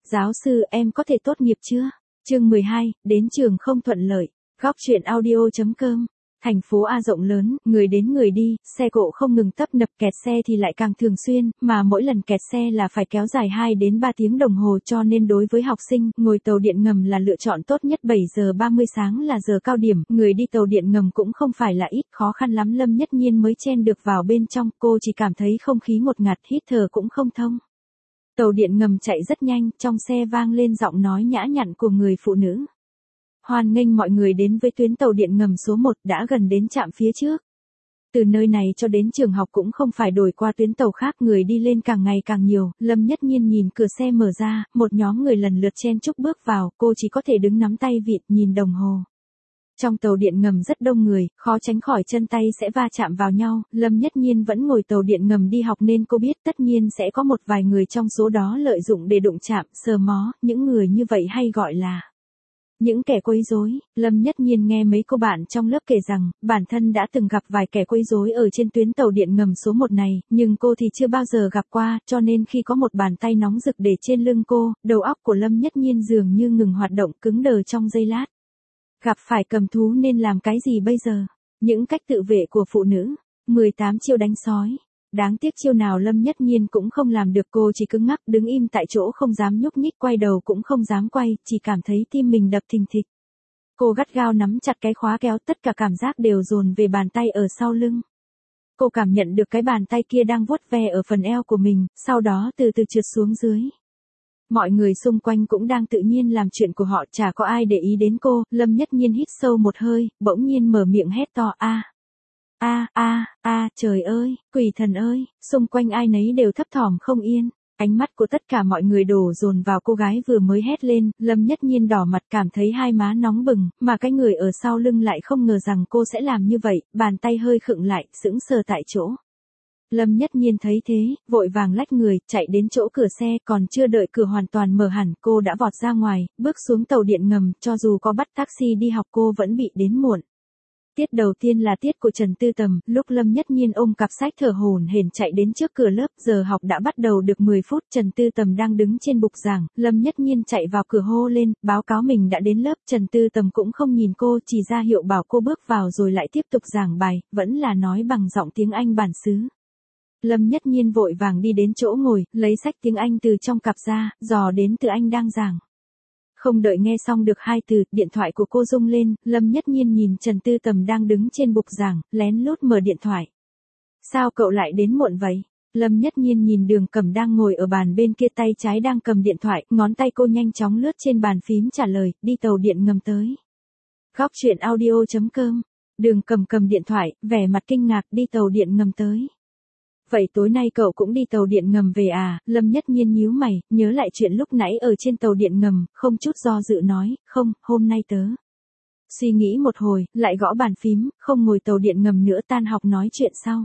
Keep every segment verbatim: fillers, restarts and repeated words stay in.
Giáo sư, em có thể tốt nghiệp chưa? Chương mười hai, đến trường không thuận lợi. Góc truyện audio chấm com. Thành phố A rộng lớn, người đến người đi, xe cộ không ngừng tấp nập, kẹt xe thì lại càng thường xuyên, mà mỗi lần kẹt xe là phải kéo dài hai đến ba tiếng đồng hồ, cho nên đối với học sinh, ngồi tàu điện ngầm là lựa chọn tốt nhất. Bảy giờ ba mươi sáng là giờ cao điểm, người đi tàu điện ngầm cũng không phải là ít, khó khăn lắm Lâm Nhất Nhiên mới chen được vào bên trong, cô chỉ cảm thấy không khí ngột ngạt, hít thở cũng không thông. Tàu điện ngầm chạy rất nhanh, trong xe vang lên giọng nói nhã nhặn của người phụ nữ. Hoan nghênh mọi người đến với tuyến tàu điện ngầm số một, đã gần đến trạm phía trước. Từ nơi này cho đến trường học cũng không phải đổi qua tuyến tàu khác, người đi lên càng ngày càng nhiều. Lâm Nhất Nhiên nhìn cửa xe mở ra, một nhóm người lần lượt chen chúc bước vào, cô chỉ có thể đứng nắm tay vịt nhìn đồng hồ. Trong tàu điện ngầm rất đông người, khó tránh khỏi chân tay sẽ va chạm vào nhau. Lâm Nhất Nhiên vẫn ngồi tàu điện ngầm đi học nên cô biết tất nhiên sẽ có một vài người trong số đó lợi dụng để đụng chạm, sờ mó, những người như vậy hay gọi là những kẻ quấy rối. Lâm Nhất Nhiên nghe mấy cô bạn trong lớp kể rằng, bản thân đã từng gặp vài kẻ quấy rối ở trên tuyến tàu điện ngầm số một này, nhưng cô thì chưa bao giờ gặp qua, cho nên khi có một bàn tay nóng rực để trên lưng cô, đầu óc của Lâm Nhất Nhiên dường như ngừng hoạt động, cứng đờ trong giây lát. Gặp phải cầm thú nên làm cái gì bây giờ? Những cách tự vệ của phụ nữ. mười tám chiêu đánh sói. Đáng tiếc chiêu nào Lâm Nhất Nhiên cũng không làm được, cô chỉ cứng ngắc đứng im tại chỗ không dám nhúc nhích, quay đầu cũng không dám quay, chỉ cảm thấy tim mình đập thình thịch. Cô gắt gao nắm chặt cái khóa kéo, tất cả cảm giác đều dồn về bàn tay ở sau lưng. Cô cảm nhận được cái bàn tay kia đang vuốt ve ở phần eo của mình, sau đó từ từ trượt xuống dưới. Mọi người xung quanh cũng đang tự nhiên làm chuyện của họ, chả có ai để ý đến cô. Lâm Nhất Nhiên hít sâu một hơi, bỗng nhiên mở miệng hét to a. A a a, trời ơi, quỷ thần ơi, xung quanh ai nấy đều thấp thỏm không yên. Ánh mắt của tất cả mọi người đổ dồn vào cô gái vừa mới hét lên. Lâm Nhất Nhiên đỏ mặt, cảm thấy hai má nóng bừng, mà cái người ở sau lưng lại không ngờ rằng cô sẽ làm như vậy, bàn tay hơi khựng lại, sững sờ tại chỗ. Lâm Nhất Nhiên thấy thế, vội vàng lách người, chạy đến chỗ cửa xe, còn chưa đợi cửa hoàn toàn mở hẳn, cô đã vọt ra ngoài, bước xuống tàu điện ngầm, cho dù có bắt taxi đi học cô vẫn bị đến muộn. Tiết đầu tiên là tiết của Trần Tư Tầm, lúc Lâm Nhất Nhiên ôm cặp sách thở hổn hển chạy đến trước cửa lớp, giờ học đã bắt đầu được mười phút, Trần Tư Tầm đang đứng trên bục giảng, Lâm Nhất Nhiên chạy vào cửa hô lên, báo cáo mình đã đến lớp, Trần Tư Tầm cũng không nhìn cô, chỉ ra hiệu bảo cô bước vào rồi lại tiếp tục giảng bài, vẫn là nói bằng giọng tiếng Anh bản xứ. Lâm Nhất Nhiên vội vàng đi đến chỗ ngồi, lấy sách tiếng Anh từ trong cặp ra, dò đến từ anh đang giảng. Không đợi nghe xong được hai từ, điện thoại của cô rung lên, Lâm Nhất Nhiên nhìn Trần Tư Tầm đang đứng trên bục giảng, lén lút mở điện thoại. Sao cậu lại đến muộn vậy? Lâm Nhất Nhiên nhìn Đường Cẩm đang ngồi ở bàn bên kia, tay trái đang cầm điện thoại, ngón tay cô nhanh chóng lướt trên bàn phím trả lời, đi tàu điện ngầm tới. Góc truyện audio chấm com. Đường Cẩm cầm điện thoại, vẻ mặt kinh ngạc, đi tàu điện ngầm tới. Vậy tối nay cậu cũng đi tàu điện ngầm về à? Lâm Nhất Nhiên nhíu mày, nhớ lại chuyện lúc nãy ở trên tàu điện ngầm, không chút do dự nói, không, hôm nay tớ. Suy nghĩ một hồi, lại gõ bàn phím, không ngồi tàu điện ngầm nữa, tan học nói chuyện sau.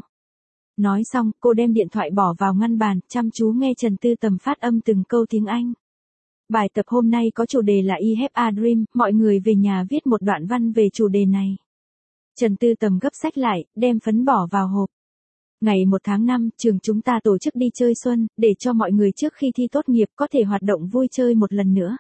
Nói xong, cô đem điện thoại bỏ vào ngăn bàn, chăm chú nghe Trần Tư Tầm phát âm từng câu tiếng Anh. Bài tập hôm nay có chủ đề là I have a dream, mọi người về nhà viết một đoạn văn về chủ đề này. Trần Tư Tầm gấp sách lại, đem phấn bỏ vào hộp. Ngày một tháng năm, trường chúng ta tổ chức đi chơi xuân, để cho mọi người trước khi thi tốt nghiệp có thể hoạt động vui chơi một lần nữa.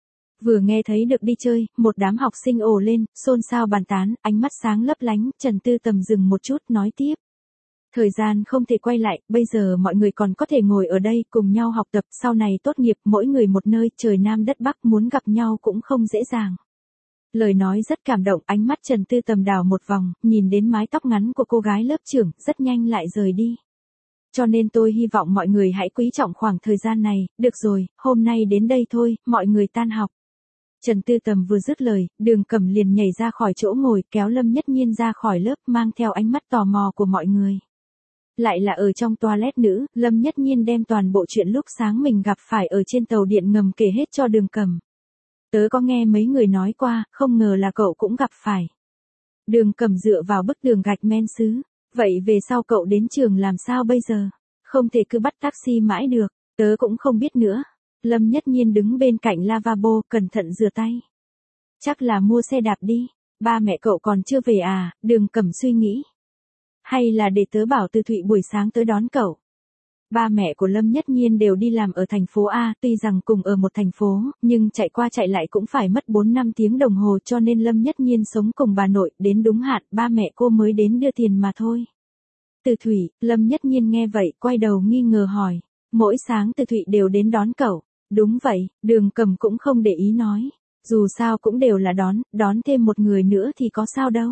Vừa nghe thấy được đi chơi, một đám học sinh ồ lên, xôn xao bàn tán, ánh mắt sáng lấp lánh, Trần Tư Tầm dừng một chút, nói tiếp. Thời gian không thể quay lại, bây giờ mọi người còn có thể ngồi ở đây, cùng nhau học tập, sau này tốt nghiệp, mỗi người một nơi, trời Nam đất Bắc, muốn gặp nhau cũng không dễ dàng. Lời nói rất cảm động, ánh mắt Trần Tư Tầm đảo một vòng, nhìn đến mái tóc ngắn của cô gái lớp trưởng, rất nhanh lại rời đi. Cho nên tôi hy vọng mọi người hãy quý trọng khoảng thời gian này, được rồi, hôm nay đến đây thôi, mọi người tan học. Trần Tư Tầm vừa dứt lời, Đường Cẩm liền nhảy ra khỏi chỗ ngồi, kéo Lâm Nhất Nhiên ra khỏi lớp, mang theo ánh mắt tò mò của mọi người. Lại là ở trong toilet nữ, Lâm Nhất Nhiên đem toàn bộ chuyện lúc sáng mình gặp phải ở trên tàu điện ngầm kể hết cho Đường Cẩm. Tớ có nghe mấy người nói qua, không ngờ là cậu cũng gặp phải. Đường Cẩm dựa vào bức tường gạch men sứ. Vậy về sau cậu đến trường làm sao bây giờ? Không thể cứ bắt taxi mãi được, tớ cũng không biết nữa. Lâm Nhất Nhiên đứng bên cạnh lavabo, cẩn thận rửa tay. Chắc là mua xe đạp đi, ba mẹ cậu còn chưa về à? Đường Cẩm suy nghĩ. Hay là để tớ bảo Từ Thụy buổi sáng tới đón cậu? Ba mẹ của Lâm Nhất Nhiên đều đi làm ở thành phố A, tuy rằng cùng ở một thành phố, nhưng chạy qua chạy lại cũng phải mất bốn năm tiếng đồng hồ, cho nên Lâm Nhất Nhiên sống cùng bà nội, đến đúng hạn, ba mẹ cô mới đến đưa tiền mà thôi. Từ Thụy, Lâm Nhất Nhiên nghe vậy, quay đầu nghi ngờ hỏi. Mỗi sáng Từ Thụy đều đến đón cậu. Đúng vậy, Đường Cầm cũng không để ý nói. Dù sao cũng đều là đón, đón thêm một người nữa thì có sao đâu.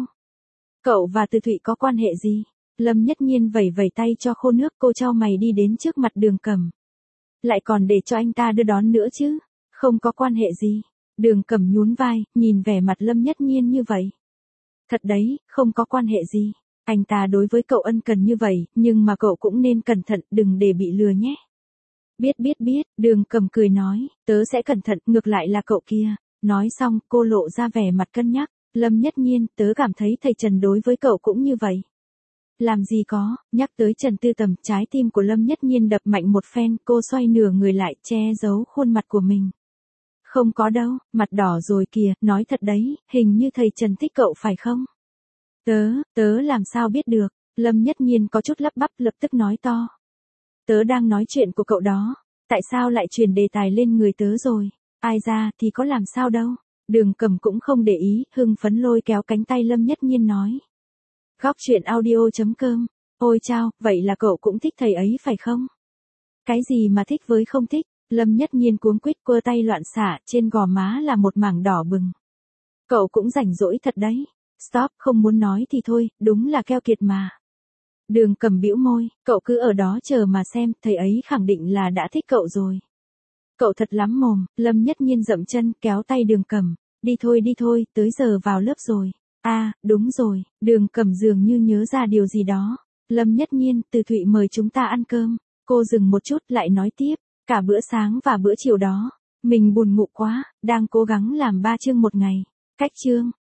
Cậu và Từ Thụy có quan hệ gì? Lâm Nhất Nhiên vẩy vẩy tay cho khô nước, cô chau mày đi đến trước mặt Đường Cầm. Lại còn để cho anh ta đưa đón nữa chứ? Không có quan hệ gì. Đường Cầm nhún vai, nhìn vẻ mặt Lâm Nhất Nhiên như vậy. Thật đấy, không có quan hệ gì. Anh ta đối với cậu ân cần như vậy, nhưng mà cậu cũng nên cẩn thận, đừng để bị lừa nhé. Biết biết biết, Đường Cầm cười nói, tớ sẽ cẩn thận, ngược lại là cậu kia. Nói xong, cô lộ ra vẻ mặt cân nhắc. Lâm Nhất Nhiên, tớ cảm thấy thầy Trần đối với cậu cũng như vậy. Làm gì có, nhắc tới Trần Tư Tầm, trái tim của Lâm Nhất Nhiên đập mạnh một phen, cô xoay nửa người lại, che giấu khuôn mặt của mình. Không có đâu, mặt đỏ rồi kìa, nói thật đấy, hình như thầy Trần thích cậu phải không? Tớ, tớ làm sao biết được, Lâm Nhất Nhiên có chút lắp bắp, lập tức nói to. Tớ đang nói chuyện của cậu đó, tại sao lại truyền đề tài lên người tớ rồi, ai ra thì có làm sao đâu. Đường Cầm cũng không để ý, hưng phấn lôi kéo cánh tay Lâm Nhất Nhiên nói. Góc truyện audio.com, ôi chao, vậy là cậu cũng thích thầy ấy phải không? Cái gì mà thích với không thích, Lâm Nhất Nhiên cuống quýt quơ tay loạn xả, trên gò má là một mảng đỏ bừng. Cậu cũng rảnh rỗi thật đấy. Stop, không muốn nói thì thôi, đúng là keo kiệt mà. Đường Cầm bĩu môi, cậu cứ ở đó chờ mà xem, thầy ấy khẳng định là đã thích cậu rồi. Cậu thật lắm mồm, Lâm Nhất Nhiên dậm chân, kéo tay Đường Cầm. Đi thôi đi thôi, tới giờ vào lớp rồi. À, đúng rồi, Đường Cầm dường như nhớ ra điều gì đó. Lâm Nhất Nhiên, Từ Thụy mời chúng ta ăn cơm. Cô dừng một chút lại nói tiếp, cả bữa sáng và bữa chiều đó, mình buồn ngủ quá, đang cố gắng làm ba chương một ngày. Cách chương,